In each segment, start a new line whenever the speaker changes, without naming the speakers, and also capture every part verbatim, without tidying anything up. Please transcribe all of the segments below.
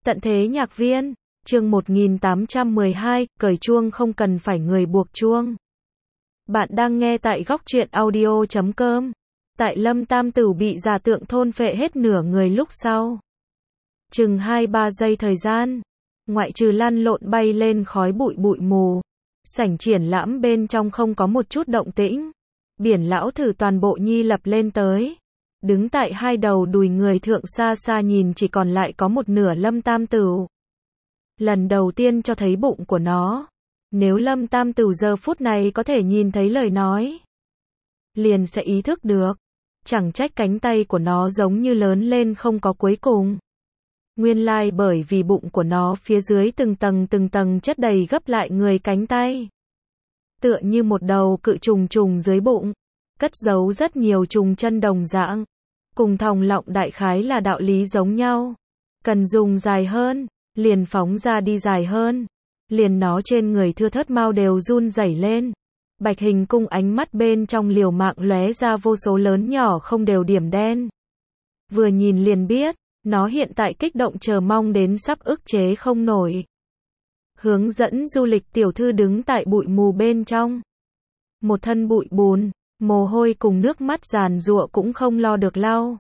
Tận thế nhạc viên, chương một nghìn tám trăm mười hai, cởi chuông không cần phải người buộc chuông. Bạn đang nghe tại góc truyện audio chấm com. Tại Lâm Tam Tửu bị giả tượng thôn phệ hết nửa người lúc sau. Chừng hai ba giây thời gian, ngoại trừ lăn lộn bay lên khói bụi bụi mù, sảnh triển lãm bên trong không có một chút động tĩnh. Biển lão thử toàn bộ nhi lập lên tới. Đứng tại hai đầu đùi người thượng xa xa nhìn chỉ còn lại có một nửa Lâm Tam Tửu. Lần đầu tiên cho thấy bụng của nó. Nếu Lâm Tam Tửu giờ phút này có thể nhìn thấy lời nói, liền sẽ ý thức được. Chẳng trách cánh tay của nó giống như lớn lên không có cuối cùng. Nguyên lai bởi vì bụng của nó phía dưới từng tầng từng tầng chất đầy gấp lại người cánh tay. Tựa như một đầu cự trùng trùng dưới bụng, cất giấu rất nhiều trùng chân đồng dạng. Cùng thòng lọng đại khái là đạo lý giống nhau. Cần dùng dài hơn, liền phóng ra đi dài hơn. Liền nó trên người thưa thớt mau đều run rẩy lên. Bạch hình cung ánh mắt bên trong liều mạng lóe ra vô số lớn nhỏ không đều điểm đen. Vừa nhìn liền biết, nó hiện tại kích động chờ mong đến sắp ức chế không nổi. Hướng dẫn du lịch tiểu thư đứng tại bụi mù bên trong. Một thân bụi bùn, mồ hôi cùng nước mắt giàn giụa cũng không lo được lau.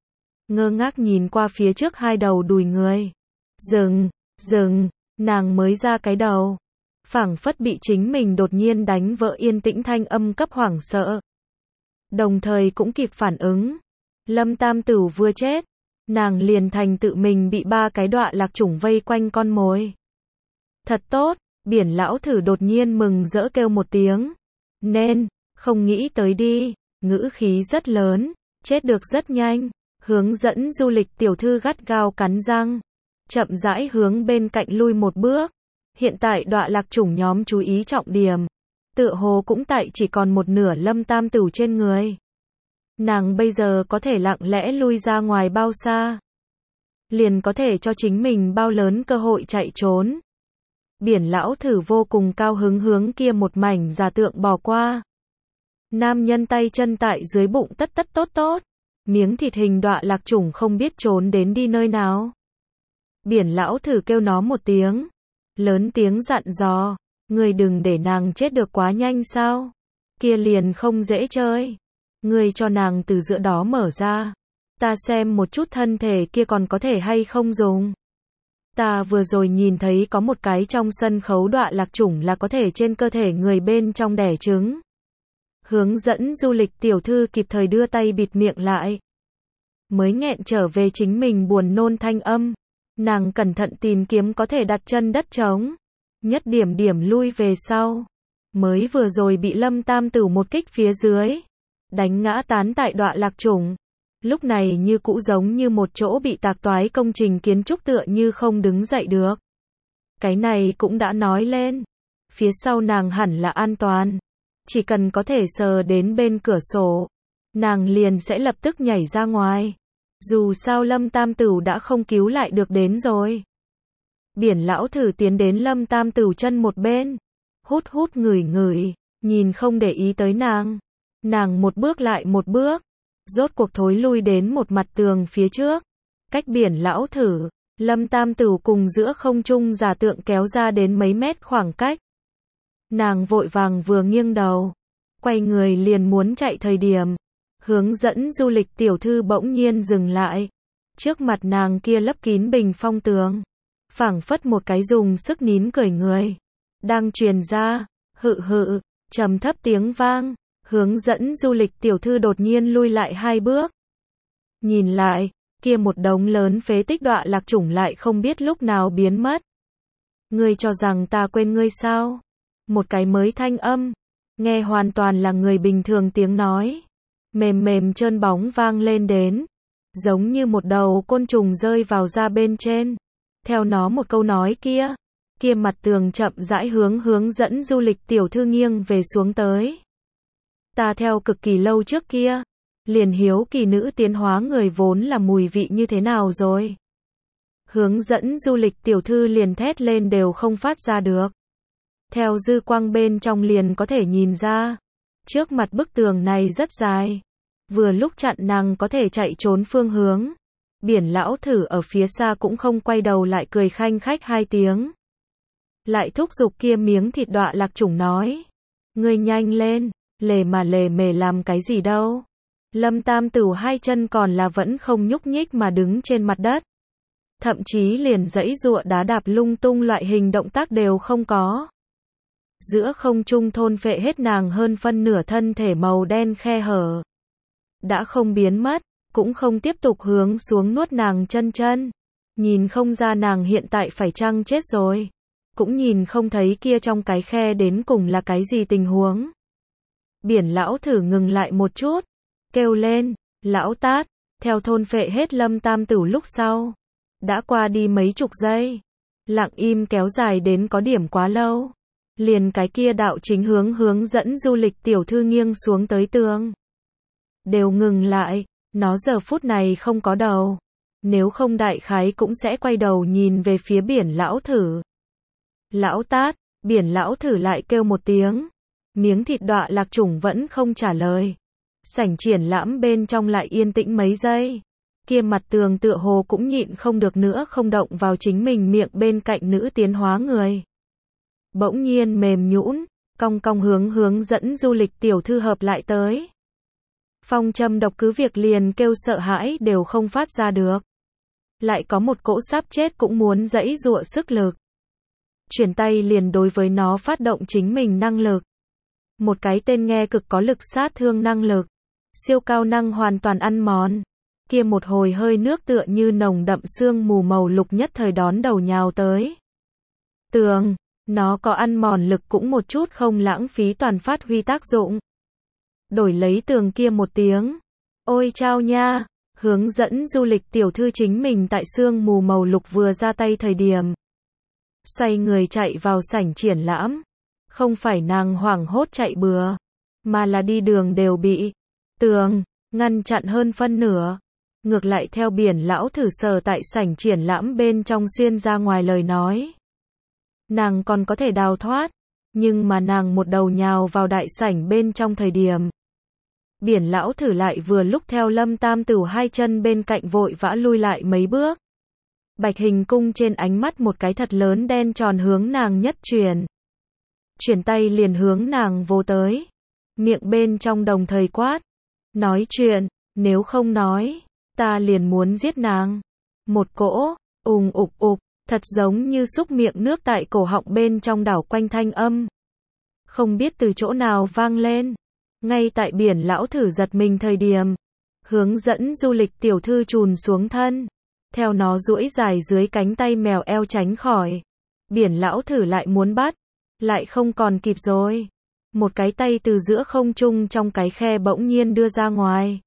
Ngơ ngác nhìn qua phía trước hai đầu đùi người. Dừng, dừng, nàng mới ra cái đầu. Phảng phất bị chính mình đột nhiên đánh vỡ yên tĩnh thanh âm cấp hoảng sợ. Đồng thời cũng kịp phản ứng. Lâm Tam Tửu vừa chết, nàng liền thành tự mình bị ba cái đọa lạc chủng vây quanh con mồi. Thật tốt, biển lão thử đột nhiên mừng rỡ kêu một tiếng. Nên, không nghĩ tới đi, ngữ khí rất lớn, chết được rất nhanh. Hướng dẫn du lịch tiểu thư gắt gao cắn răng, chậm rãi hướng bên cạnh lui một bước. Hiện tại đọa lạc chủng nhóm chú ý trọng điểm, tựa hồ cũng tại chỉ còn một nửa Lâm Tam Tửu trên người. Nàng bây giờ có thể lặng lẽ lui ra ngoài bao xa, liền có thể cho chính mình bao lớn cơ hội chạy trốn. Biển lão thử vô cùng cao hứng hướng kia một mảnh giả tượng bỏ qua. Nam nhân tay chân tại dưới bụng tất tất tốt tốt. Miếng thịt hình đọa lạc chủng không biết trốn đến đi nơi nào. Biển lão thử kêu nó một tiếng. Lớn tiếng dặn dò. Ngươi đừng để nàng chết được quá nhanh sao. Kia liền không dễ chơi. Ngươi cho nàng từ giữa đó mở ra. Ta xem một chút thân thể kia còn có thể hay không dùng. Ta vừa rồi nhìn thấy có một cái trong sân khấu đọa lạc chủng là có thể trên cơ thể người bên trong đẻ trứng. Hướng dẫn du lịch tiểu thư kịp thời đưa tay bịt miệng lại. Mới nghẹn trở về chính mình buồn nôn thanh âm. Nàng cẩn thận tìm kiếm có thể đặt chân đất trống. Nhất điểm điểm lui về sau. Mới vừa rồi bị Lâm Tam Tửu một kích phía dưới. Đánh ngã tán tại đọa lạc chủng. Lúc này như cũ giống như một chỗ bị tạc toái công trình kiến trúc tựa như không đứng dậy được. Cái này cũng đã nói lên. Phía sau nàng hẳn là an toàn. Chỉ cần có thể sờ đến bên cửa sổ, nàng liền sẽ lập tức nhảy ra ngoài. Dù sao Lâm Tam Tửu đã không cứu lại được đến rồi. Biển lão thử tiến đến Lâm Tam Tửu chân một bên. Hút hút ngửi ngửi, nhìn không để ý tới nàng. Nàng một bước lại một bước. Rốt cuộc thối lui đến một mặt tường phía trước. Cách biển lão thử, Lâm Tam Tửu cùng giữa không trung giả tượng kéo ra đến mấy mét khoảng cách. Nàng vội vàng vừa nghiêng đầu, quay người liền muốn chạy thời điểm. Hướng dẫn du lịch tiểu thư bỗng nhiên dừng lại. Trước mặt nàng kia lấp kín bình phong tường. Phảng phất một cái dùng sức nín cười người. Đang truyền ra, hự hự, trầm thấp tiếng vang. Hướng dẫn du lịch tiểu thư đột nhiên lui lại hai bước. Nhìn lại, kia một đống lớn phế tích đọa lạc chủng lại không biết lúc nào biến mất. Ngươi cho rằng ta quên ngươi sao? Một cái mới thanh âm, nghe hoàn toàn là người bình thường tiếng nói. Mềm mềm trơn bóng vang lên đến. Giống như một đầu côn trùng rơi vào da bên trên. Theo nó một câu nói kia. Kia mặt tường chậm rãi hướng hướng dẫn du lịch tiểu thư nghiêng về xuống tới. Ta theo cực kỳ lâu trước kia. Liền hiếu kỳ nữ tiến hóa người vốn là mùi vị như thế nào rồi. Hướng dẫn du lịch tiểu thư liền thét lên đều không phát ra được. Theo dư quang bên trong liền có thể nhìn ra. Trước mặt bức tường này rất dài. Vừa lúc chặn nàng có thể chạy trốn phương hướng. Biển lão thử ở phía xa cũng không quay đầu lại cười khanh khách hai tiếng. Lại thúc giục kia miếng thịt đọa lạc chủng nói. Ngươi nhanh lên, lề mà lề mề làm cái gì đâu. Lâm Tam Tửu hai chân còn là vẫn không nhúc nhích mà đứng trên mặt đất. Thậm chí liền giãy giụa đá đạp lung tung loại hình động tác đều không có. Giữa không trung thôn phệ hết nàng hơn phân nửa thân thể màu đen khe hở. Đã không biến mất, cũng không tiếp tục hướng xuống nuốt nàng chân chân. Nhìn không ra nàng hiện tại phải chăng chết rồi. Cũng nhìn không thấy kia trong cái khe đến cùng là cái gì tình huống. Biển lão thử ngừng lại một chút. Kêu lên, lão tát, theo thôn phệ hết Lâm Tam Tửu lúc sau. Đã qua đi mấy chục giây. Lặng im kéo dài đến có điểm quá lâu. Liền cái kia đạo chính hướng hướng dẫn du lịch tiểu thư nghiêng xuống tới tường. Đều ngừng lại, nó giờ phút này không có đầu. Nếu không đại khái cũng sẽ quay đầu nhìn về phía biển lão thử. Lão tát, biển lão thử lại kêu một tiếng. Miếng thịt đọa lạc chủng vẫn không trả lời. Sảnh triển lãm bên trong lại yên tĩnh mấy giây. Kia mặt tường tựa hồ cũng nhịn không được nữa không động vào chính mình miệng bên cạnh nữ tiến hóa người. Bỗng nhiên mềm nhũn, cong cong hướng hướng dẫn du lịch tiểu thư hợp lại tới. Phong châm độc cứ việc liền kêu sợ hãi đều không phát ra được. Lại có một cỗ sắp chết cũng muốn giãy giụa sức lực. Chuyển tay liền đối với nó phát động chính mình năng lực. Một cái tên nghe cực có lực sát thương năng lực. Siêu cao năng hoàn toàn ăn mòn. Kia một hồi hơi nước tựa như nồng đậm sương mù màu lục nhất thời đón đầu nhào tới. Tường, nó có ăn mòn lực cũng một chút không lãng phí toàn phát huy tác dụng. Đổi lấy tường kia một tiếng. Ôi chao nha, hướng dẫn du lịch tiểu thư chính mình tại sương mù màu lục vừa ra tay thời điểm. Xoay người chạy vào sảnh triển lãm. Không phải nàng hoảng hốt chạy bừa, mà là đi đường đều bị tường ngăn chặn hơn phân nửa. Ngược lại theo biển lão thử sờ tại sảnh triển lãm bên trong xuyên ra ngoài lời nói. Nàng còn có thể đào thoát, nhưng mà nàng một đầu nhào vào đại sảnh bên trong thời điểm. Biển lão thử lại vừa lúc theo Lâm Tam Tửu hai chân bên cạnh vội vã lui lại mấy bước. Bạch hình cung trên ánh mắt một cái thật lớn đen tròn hướng nàng nhất truyền. Chuyển tay liền hướng nàng vô tới. Miệng bên trong đồng thời quát. Nói chuyện, nếu không nói, ta liền muốn giết nàng. Một cỗ, ùng ục ục, thật giống như xúc miệng nước tại cổ họng bên trong đảo quanh thanh âm. Không biết từ chỗ nào vang lên. Ngay tại biển lão thử giật mình thời điểm. Hướng dẫn du lịch tiểu thư chùn xuống thân. Theo nó duỗi dài dưới cánh tay mèo eo tránh khỏi. Biển lão thử lại muốn bắt. Lại không còn kịp rồi. Một cái tay từ giữa không trung trong cái khe bỗng nhiên đưa ra ngoài.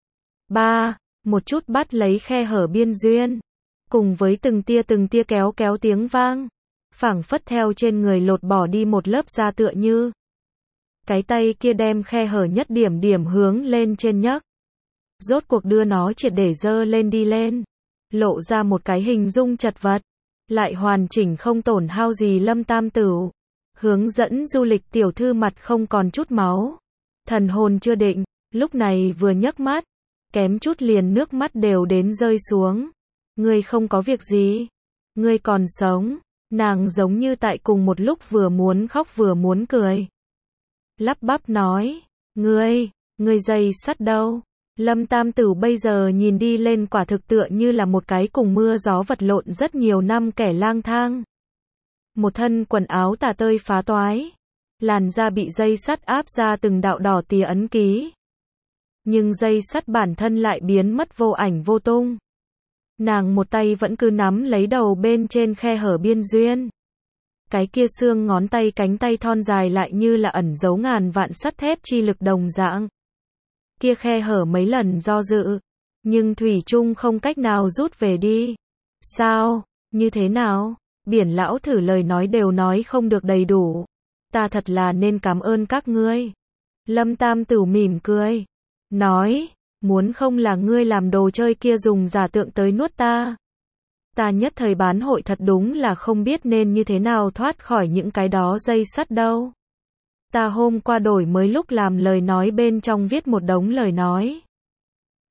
Ba, một chút bắt lấy khe hở biên duyên. Cùng với từng tia từng tia kéo kéo tiếng vang. Phảng phất theo trên người lột bỏ đi một lớp da tựa như. Cái tay kia đem khe hở nhất điểm điểm hướng lên trên nhấc. Rốt cuộc đưa nó triệt để dơ lên đi lên. Lộ ra một cái hình dung chật vật. Lại hoàn chỉnh không tổn hao gì Lâm Tam Tửu. Hướng dẫn du lịch tiểu thư mặt không còn chút máu. Thần hồn chưa định, lúc này vừa nhấc mắt. Kém chút liền nước mắt đều đến rơi xuống. Ngươi không có việc gì. Ngươi còn sống. Nàng giống như tại cùng một lúc vừa muốn khóc vừa muốn cười. Lắp bắp nói. Ngươi, ngươi dây sắt đâu? Lâm Tam Tửu bây giờ nhìn đi lên quả thực tựa như là một cái cùng mưa gió vật lộn rất nhiều năm kẻ lang thang. Một thân quần áo tả tơi phá toái. Làn da bị dây sắt áp ra từng đạo đỏ tía ấn ký. Nhưng dây sắt bản thân lại biến mất vô ảnh vô tung. Nàng một tay vẫn cứ nắm lấy đầu bên trên khe hở biên duyên. Cái kia xương ngón tay cánh tay thon dài lại như là ẩn giấu ngàn vạn sắt thép chi lực đồng dạng. Kia khe hở mấy lần do dự. Nhưng thủy chung không cách nào rút về đi. Sao? Như thế nào? Biển lão thử lời nói đều nói không được đầy đủ. Ta thật là nên cảm ơn các ngươi. Lâm Tam Tửu mỉm cười. Nói, muốn không là ngươi làm đồ chơi kia dùng giả tượng tới nuốt ta. Ta nhất thời bán hội thật đúng là không biết nên như thế nào thoát khỏi những cái đó dây sắt đâu. Ta hôm qua đổi mới lúc làm lời nói bên trong viết một đống lời nói.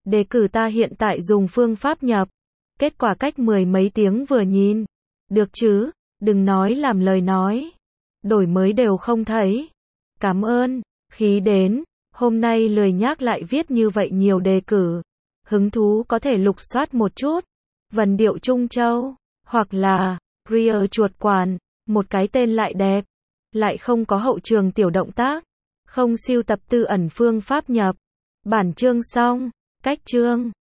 Đề cử ta hiện tại dùng phương pháp nhập. Kết quả cách mười mấy tiếng vừa nhìn. Được chứ, đừng nói làm lời nói. Đổi mới đều không thấy. Cảm ơn, khí đến, hôm nay lười nhác lại viết như vậy nhiều đề cử. Hứng thú có thể lục soát một chút. Vần điệu Trung Châu, hoặc là Rear chuột quản, một cái tên lại đẹp, lại không có hậu trường tiểu động tác, không siêu tập tư ẩn phương pháp nhập. Bản chương xong, cách chương